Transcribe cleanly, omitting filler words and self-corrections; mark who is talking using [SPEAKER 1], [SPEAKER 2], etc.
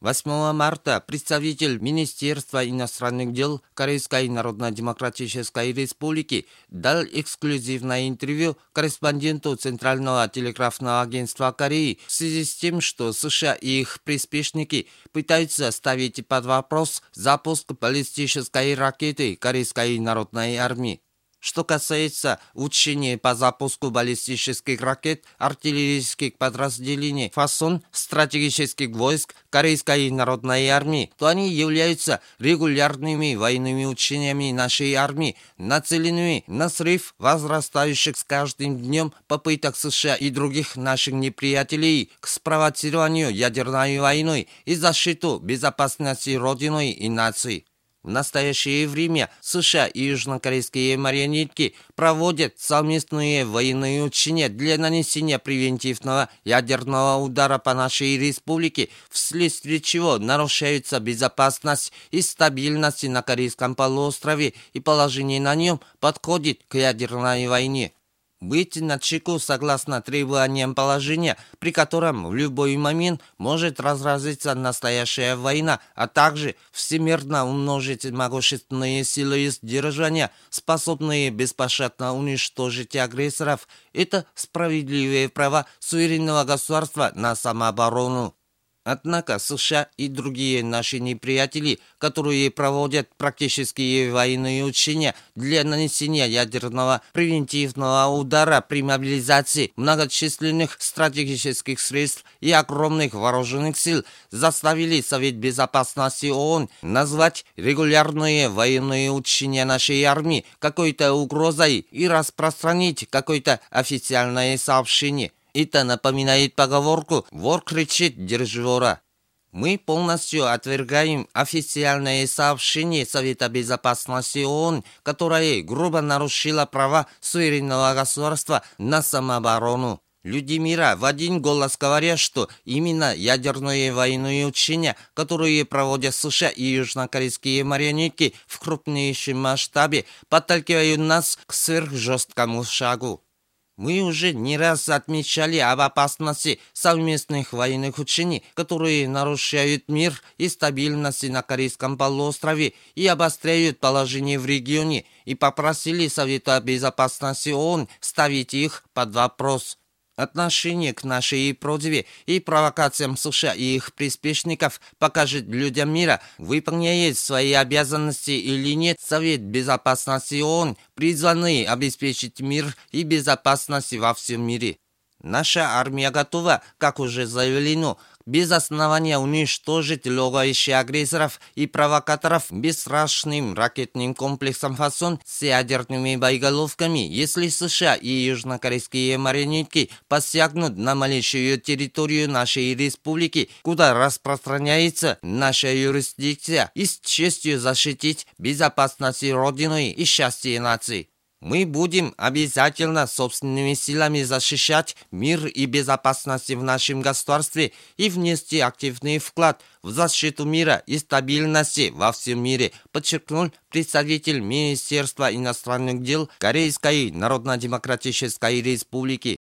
[SPEAKER 1] 8 марта представитель Министерства иностранных дел Корейской Народно-Демократической Республики дал эксклюзивное интервью корреспонденту Центрального телеграфного агентства Кореи в связи с тем, что США и их приспешники пытаются ставить под вопрос запуск баллистической ракеты Корейской народной армии. Что касается учения по запуску баллистических ракет артиллерийских подразделений фасон стратегических войск Корейской народной армии, то они являются регулярными военными учениями нашей армии, нацеленными на срыв возрастающих с каждым днем попыток США и других наших неприятелей к спровоцированию ядерной войной и защиту безопасности Родины и нации. В настоящее время США и южнокорейские марионетки проводят совместные военные учения для нанесения превентивного ядерного удара по нашей республике, вследствие чего нарушаются безопасность и стабильность на Корейском полуострове и положение на нем подходит к ядерной войне. Быть начеку согласно требованиям положения, при котором в любой момент может разразиться настоящая война, а также всемирно умножить могущественные силы сдержания, способные беспощадно уничтожить агрессоров. Это справедливые права суверенного государства на самооборону. Однако США и другие наши неприятели, которые проводят практические военные учения для нанесения ядерного превентивного удара при мобилизации многочисленных стратегических средств и огромных вооруженных сил, заставили Совет Безопасности ООН назвать регулярные военные учения нашей армии какой-то угрозой и распространить какое-то официальное сообщение. Это напоминает поговорку «вор кричит, держи вора». Мы полностью отвергаем официальное сообщение Совета Безопасности ООН, которое грубо нарушило права суверенного государства на самооборону. Люди мира в один голос говорят, что именно ядерные военные учения, которые проводят США и южнокорейские марионетки в крупнейшем масштабе, подталкивают нас к сверхжесткому шагу. Мы уже не раз отмечали об опасности совместных военных учений, которые нарушают мир и стабильность на Корейском полуострове и обостряют положение в регионе, и попросили Совета Безопасности ООН ставить их под вопрос. Отношение к нашей просьбе и провокациям США и их приспешников покажет людям мира, выполняет свои обязанности или нет Совет Безопасности ООН, призванный обеспечить мир и безопасность во всем мире. Наша армия готова, как уже заявлено, без основания уничтожить логовище агрессоров и провокаторов бесстрашным ракетным комплексом «Фасон» с ядерными боеголовками, если США и южнокорейские марионетки посягнут на малейшую территорию нашей республики, куда распространяется наша юрисдикция, и с честью защитить безопасность Родины и счастье нации. Мы будем обязательно собственными силами защищать мир и безопасность в нашем государстве и внести активный вклад в защиту мира и стабильности во всем мире, подчеркнул представитель Министерства иностранных дел Корейской Народно-Демократической Республики.